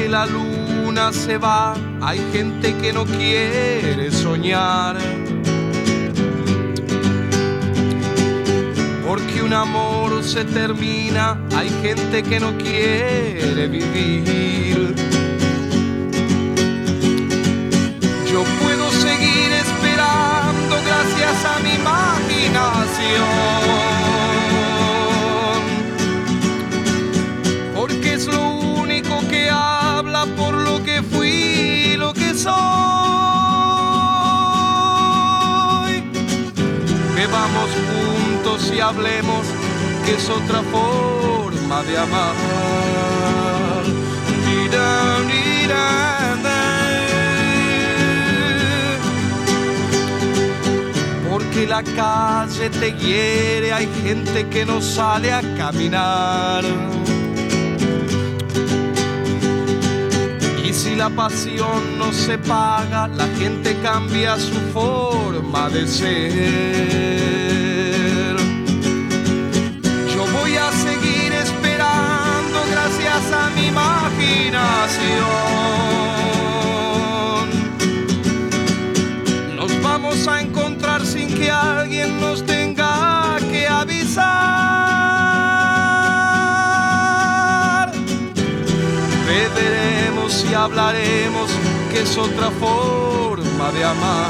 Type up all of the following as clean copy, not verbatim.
Porque la luna se va, hay gente que no quiere soñar. Porque un amor se termina, hay gente que no quiere vivir. Yo puedo seguir esperando gracias a mi imaginación, porque es lo único que habla por lo que fui y lo que soy. Bebamos juntos y hablemos, que es otra forma de amar. Porque la calle te hiere, hay gente que no sale a caminar. Y si la pasión no se paga, la gente cambia su forma de ser. Yo voy a seguir esperando gracias a mi imaginación. Nos vamos a encontrar sin que alguien nos tenga que avisar. Beberemos y hablaremos, que es otra forma de amar.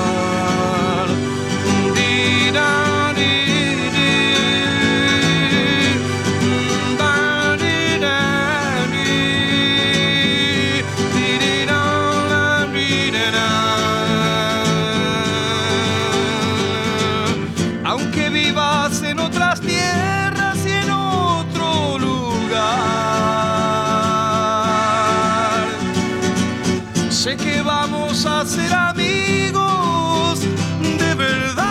Aunque vivas en otras tierras y en otro lugar, sé que vamos a ser amigos de verdad.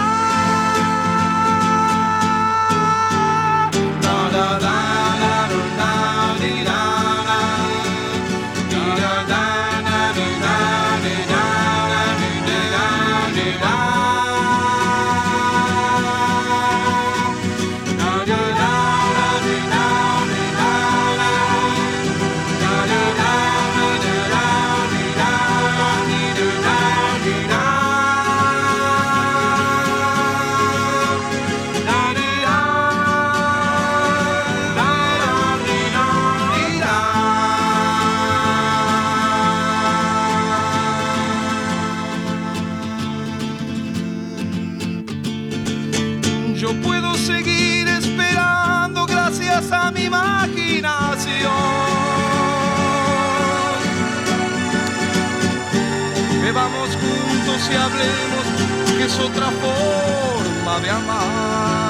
Yo puedo seguir esperando gracias a mi imaginación. Bebamos juntos y hablemos, que es otra forma de amar.